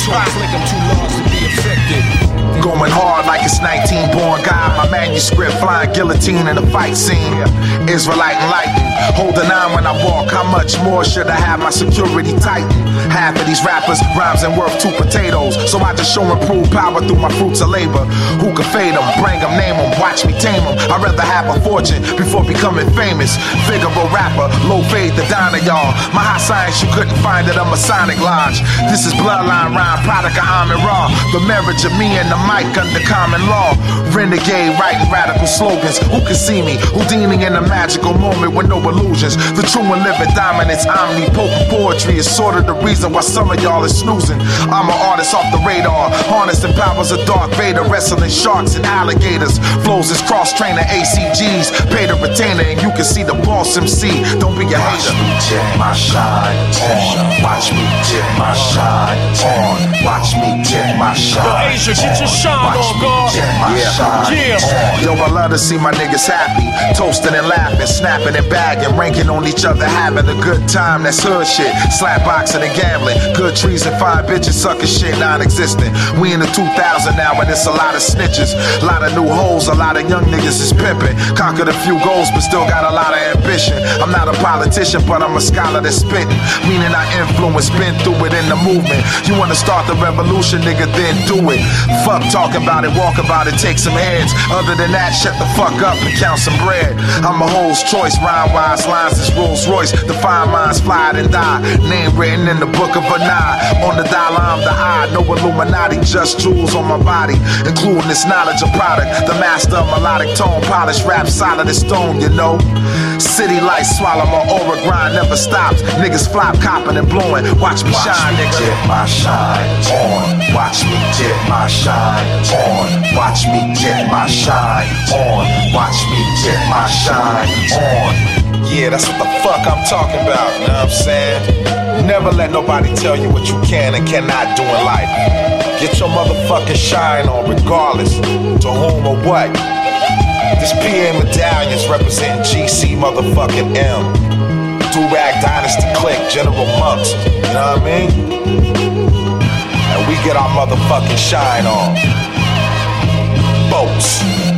Tracks like I'm too large to be affected. Going hard like it's 19 born God. My manuscript flying guillotine in the fight scene. Israelite enlightened. Hold the 9 when I walk. How much more should I have my security tightened? Half of these rappers rhymes ain't worth 2 potatoes. So I just show and prove power through my fruits of labor. Who can fade them? Bring them, name them, watch me tame them. I'd rather have a fortune before becoming famous. Figaro rapper, low fade the diner, y'all. My high science, you couldn't find it on Masonic Lodge. This is bloodline rhyme, product of Amin Ra. The marriage of me and the mic under common law. Renegade writing radical slogans. Who can see me? Houdini in a magical moment with no illusions. The true and living dominance, omnipotent poetry is sort of the reason why some of y'all is snoozing. I'm an artist off the radar, harnessing powers of Darth Vader, wrestling sharks and alligators. Flows is cross-trainer ACGs, pay the retainer, and you can see the boss MC. Don't be a hater. Watch me get my shine on. Watch me get my shine on. Watch me get my shine on. Yo, Asia, get your shine on, God. Yo, I love to see my niggas happy, toasting and laughing, snapping and bagging, ranking on each other, having a good time. That's hood shit. Slap boxing and gambling, good trees and 5 bitches, sucking shit non-existent. We in the 2000 now, and it's a lot of snitches, a lot of new hoes, a lot of young niggas is pimping. Conquered a few goals, but still got a lot of ambition. I'm not a politician, but I'm a scholar that's spitting, meaning I influence, been through it in the movement. You wanna start the revolution, nigga, then do it. Fuck talk about it, walk about it, take some heads. Other than that, shut the fuck up and count some bread. I'm a hoe's choice, rhyme-wise, lines is Rolls Royce. The fine minds fly and die. Name written in the book of Anai. On the dollar, I'm the eye. No Illuminati, just jewels on my body, including this knowledge of product. The master of melodic tone, polished rap, solid as stone, you know. City lights swallow my aura, grind never stops. Niggas flop, copping and blowing. Watch me shine, nigga. Get my shine on. Watch me get my shine on. Watch me get my shine on. Watch me get my shine on. Yeah, that's what the fuck I'm talking about, you know what I'm saying? Never let nobody tell you what you can and cannot do in life. Get your motherfucking shine on regardless to whom or what. This PA Medallions representing GC motherfucking M. Do-Rag Dynasty Click, General Monks, you know what I mean? And we get our motherfucking shine on. Boats.